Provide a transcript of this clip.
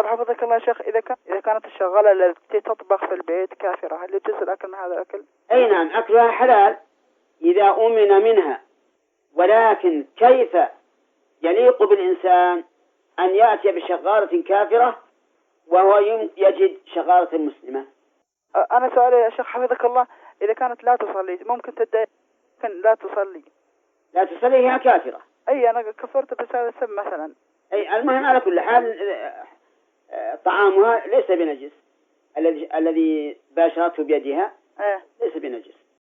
طب حفظك الله يا شيخ، إذا كانت الشغالة التي تطبخ في البيت كافرة، هل يجوز الأكل من هذا الأكل؟ أي نعم، أكلها حلال إذا أمن منها، ولكن كيف يليق بالإنسان أن يأتي بشغالة كافرة وهو يجد شغالة مسلمة؟ أنا سؤالي يا شيخ حفظك الله، إذا كانت لا تصلي ممكن لا تصلي. لا تصلي هي كافرة. أي أنا كفرت بسبب السب مثلا. أي المهم على كل حال طعامها ليس بنجس، الذي باشرته بيدها ليس بنجس.